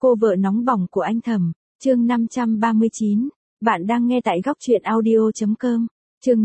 Cô vợ nóng bỏng của anh Thẩm, chương 539. Bạn đang nghe tại góc truyện audio.com. Chương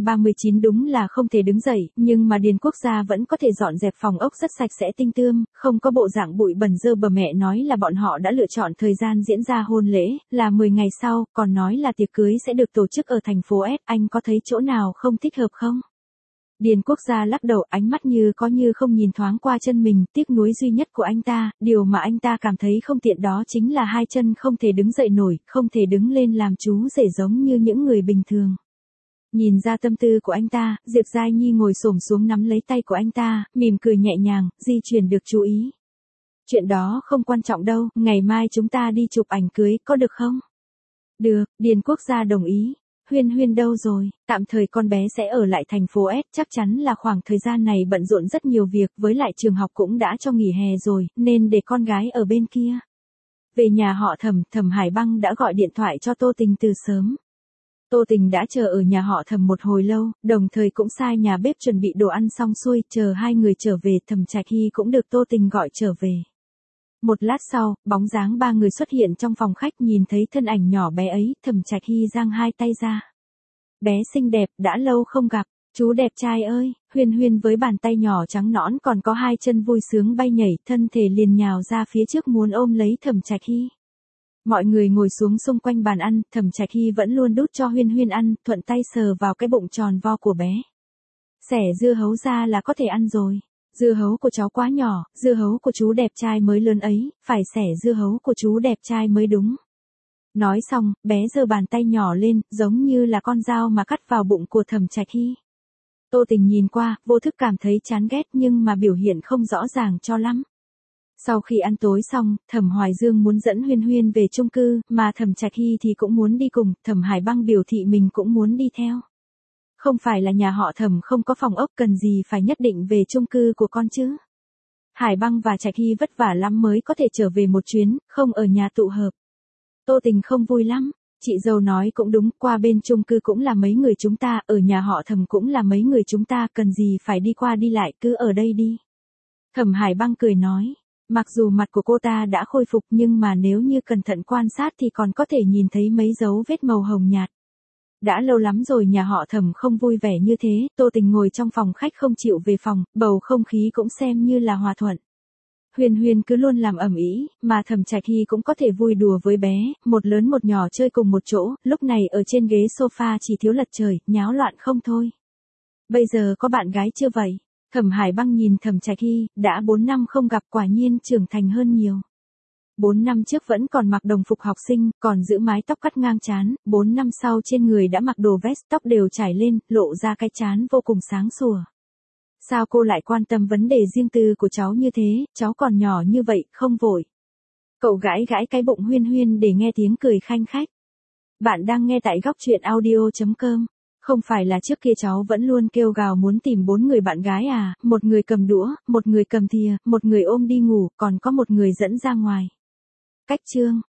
539 đúng là không thể đứng dậy, nhưng mà Điền Quốc gia vẫn có thể dọn dẹp phòng ốc rất sạch sẽ tinh tươm, không có bộ dạng bụi bẩn dơ bẩn. Mẹ nói là bọn họ đã lựa chọn thời gian diễn ra hôn lễ, là 10 ngày sau, còn nói là tiệc cưới sẽ được tổ chức ở thành phố S. Anh có thấy chỗ nào không thích hợp không? Điền Quốc gia lắc đầu, ánh mắt như có như không nhìn thoáng qua chân mình. Tiếc nuối duy nhất của anh ta, điều mà anh ta cảm thấy không tiện đó chính là hai chân không thể đứng dậy nổi, không thể đứng lên làm chú rể giống như những người bình thường. Nhìn ra tâm tư của anh ta, Diệp Giai Nhi ngồi xổm xuống nắm lấy tay của anh ta, mỉm cười nhẹ nhàng, di chuyển được chú ý. Chuyện đó không quan trọng đâu, ngày mai chúng ta đi chụp ảnh cưới, có được không? Được, Điền Quốc gia đồng ý. Huyên Huyên đâu rồi? Tạm thời con bé sẽ ở lại thành phố S, chắc chắn là khoảng thời gian này bận rộn rất nhiều việc, với lại trường học cũng đã cho nghỉ hè rồi, nên để con gái ở bên kia. Về nhà họ Thẩm, Thẩm Hải Băng đã gọi điện thoại cho Tô Tình từ sớm. Tô Tình đã chờ ở nhà họ Thẩm một hồi lâu, đồng thời cũng sai nhà bếp chuẩn bị đồ ăn xong xuôi, chờ hai người trở về. Thẩm Trạch Hy cũng được Tô Tình gọi trở về. Một lát sau, bóng dáng ba người xuất hiện trong phòng khách, nhìn thấy thân ảnh nhỏ bé ấy, Thẩm Trạch Hy giang hai tay ra. Bé xinh đẹp, đã lâu không gặp, chú đẹp trai ơi. Huyên Huyên với bàn tay nhỏ trắng nõn còn có hai chân vui sướng bay nhảy, thân thể liền nhào ra phía trước muốn ôm lấy Thẩm Trạch Hy. Mọi người ngồi xuống xung quanh bàn ăn, Thẩm Trạch Hy vẫn luôn đút cho Huyên Huyên ăn, thuận tay sờ vào cái bụng tròn vo của bé. Xẻ dưa hấu ra là có thể ăn rồi. Dưa hấu của cháu quá nhỏ, dưa hấu của chú đẹp trai mới lớn ấy, phải xẻ dưa hấu của chú đẹp trai mới đúng. Nói xong, bé giơ bàn tay nhỏ lên, giống như là con dao mà cắt vào bụng của Thẩm Trạch Hy. Tô Tình nhìn qua, vô thức cảm thấy chán ghét nhưng mà biểu hiện không rõ ràng cho lắm. Sau khi ăn tối xong, Thẩm Hoài Dương muốn dẫn Huyên Huyên về chung cư, mà Thẩm Trạch Hy thì cũng muốn đi cùng. Thẩm Hải Băng biểu thị mình cũng muốn đi theo. Không phải là nhà họ Thẩm không có phòng ốc, cần gì phải nhất định về chung cư của con chứ. Hải Băng và Trạch Hy vất vả lắm mới có thể trở về một chuyến, không ở nhà tụ hợp. Tô Tình không vui lắm. Chị dâu nói cũng đúng, qua bên chung cư cũng là mấy người chúng ta, ở nhà họ Thẩm cũng là mấy người chúng ta, cần gì phải đi qua đi lại, cứ ở đây đi. Thẩm Hải Băng cười nói. Mặc dù mặt của cô ta đã khôi phục nhưng mà nếu như cẩn thận quan sát thì còn có thể nhìn thấy mấy dấu vết màu hồng nhạt. Đã lâu lắm rồi nhà họ Thẩm không vui vẻ như thế. Tô Tình ngồi trong phòng khách không chịu về phòng, bầu không khí cũng xem như là hòa thuận. Huyên Huyên cứ luôn làm ầm ĩ, mà Thẩm Trạch Hy cũng có thể vui đùa với bé, một lớn một nhỏ chơi cùng một chỗ, lúc này ở trên ghế sofa chỉ thiếu lật trời, nháo loạn không thôi. Bây giờ có bạn gái chưa vậy? Thẩm Hải Băng nhìn Thẩm Trạch Hy, đã 4 năm không gặp, quả nhiên trưởng thành hơn nhiều. 4 năm trước vẫn còn mặc đồng phục học sinh, còn giữ mái tóc cắt ngang trán, 4 năm sau trên người đã mặc đồ vest, tóc đều trải lên, lộ ra cái trán vô cùng sáng sủa. Sao cô lại quan tâm vấn đề riêng tư của cháu như thế, cháu còn nhỏ như vậy, không vội. Cậu gãi gãi cái bụng Huyên Huyên để nghe tiếng cười khanh khách. Bạn đang nghe tại góc truyện audio.com. Không phải là trước kia cháu vẫn luôn kêu gào muốn tìm 4 người bạn gái à, một người cầm đũa, một người cầm thìa, một người ôm đi ngủ, còn có một người dẫn ra ngoài. Cách chương.